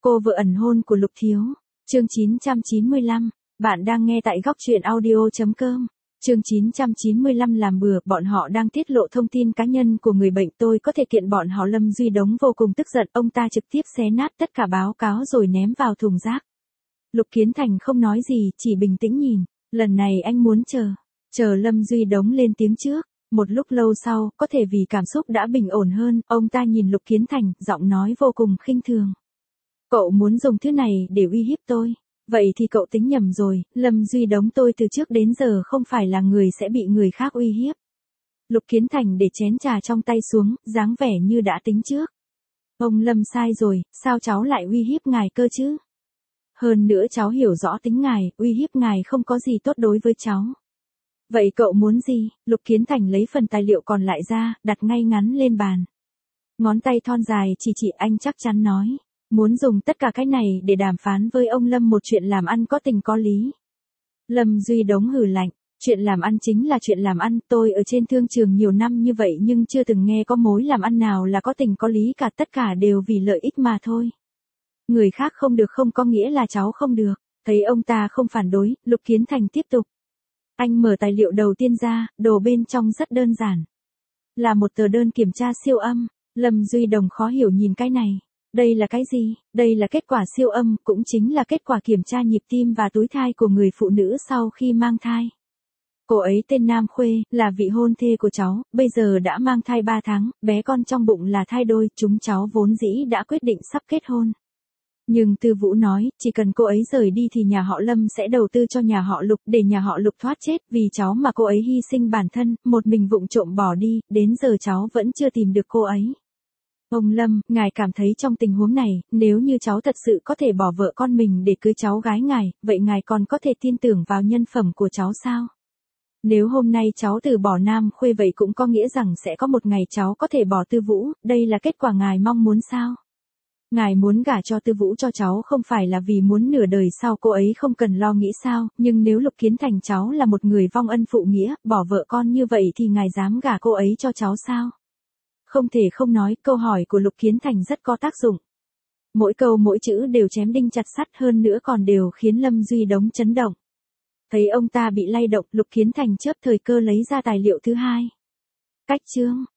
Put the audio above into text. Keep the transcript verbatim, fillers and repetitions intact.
Cô vợ ẩn hôn của Lục Thiếu. Chương chín trăm chín mươi lăm. Bạn đang nghe tại góc truyện audio chấm com. Chương chín trăm chín mươi lăm làm bừa, bọn họ đang tiết lộ thông tin cá nhân của người bệnh, tôi có thể kiện bọn họ. Lâm Duy Đống vô cùng tức giận, ông ta trực tiếp xé nát tất cả báo cáo rồi ném vào thùng rác. Lục Kiến Thành không nói gì, chỉ bình tĩnh nhìn. Lần này anh muốn chờ, chờ Lâm Duy Đống lên tiếng trước. Một lúc lâu sau, có thể vì cảm xúc đã bình ổn hơn, ông ta nhìn Lục Kiến Thành, giọng nói vô cùng khinh thường. Cậu muốn dùng thứ này để uy hiếp tôi. Vậy thì cậu tính nhầm rồi, Lâm Duy Đống tôi từ trước đến giờ không phải là người sẽ bị người khác uy hiếp. Lục Kiến Thành để chén trà trong tay xuống, dáng vẻ như đã tính trước. Ông Lâm sai rồi, sao cháu lại uy hiếp ngài cơ chứ? Hơn nữa cháu hiểu rõ tính ngài, uy hiếp ngài không có gì tốt đối với cháu. Vậy cậu muốn gì? Lục Kiến Thành lấy phần tài liệu còn lại ra, đặt ngay ngắn lên bàn. Ngón tay thon dài chỉ chỉ, anh chắc chắn nói. Muốn dùng tất cả cái này để đàm phán với ông Lâm một chuyện làm ăn có tình có lý. Lâm Duy Đống hừ lạnh, chuyện làm ăn chính là chuyện làm ăn, tôi ở trên thương trường nhiều năm như vậy nhưng chưa từng nghe có mối làm ăn nào là có tình có lý cả, tất cả đều vì lợi ích mà thôi. Người khác không được không có nghĩa là cháu không được. Thấy ông ta không phản đối, Lục Kiến Thành tiếp tục. Anh mở tài liệu đầu tiên ra, đồ bên trong rất đơn giản. Là một tờ đơn kiểm tra siêu âm. Lâm Duy Đống khó hiểu nhìn cái này. Đây là cái gì? Đây là kết quả siêu âm, cũng chính là kết quả kiểm tra nhịp tim và túi thai của người phụ nữ sau khi mang thai. Cô ấy tên Nam Khuê, là vị hôn thê của cháu, bây giờ đã mang thai ba tháng, bé con trong bụng là thai đôi, chúng cháu vốn dĩ đã quyết định sắp kết hôn. Nhưng Tư Vũ nói, chỉ cần cô ấy rời đi thì nhà họ Lâm sẽ đầu tư cho nhà họ Lục để nhà họ Lục thoát chết, vì cháu mà cô ấy hy sinh bản thân, một mình vụng trộm bỏ đi, đến giờ cháu vẫn chưa tìm được cô ấy. Ông Lâm, ngài cảm thấy trong tình huống này, nếu như cháu thật sự có thể bỏ vợ con mình để cưới cháu gái ngài, vậy ngài còn có thể tin tưởng vào nhân phẩm của cháu sao? Nếu hôm nay cháu từ bỏ Nam Khuê vậy cũng có nghĩa rằng sẽ có một ngày cháu có thể bỏ Tư Vũ, đây là kết quả ngài mong muốn sao? Ngài muốn gả cho Tư Vũ cho cháu không phải là vì muốn nửa đời sau cô ấy không cần lo nghĩ sao, nhưng nếu Lục Kiến Thành cháu là một người vong ân phụ nghĩa, bỏ vợ con như vậy thì ngài dám gả cô ấy cho cháu sao? Không thể không nói, câu hỏi của Lục Kiến Thành rất có tác dụng. Mỗi câu mỗi chữ đều chém đinh chặt sắt, hơn nữa còn đều khiến Lâm Duy Đống chấn động. Thấy ông ta bị lay động, Lục Kiến Thành chớp thời cơ lấy ra tài liệu thứ hai. Cách chương,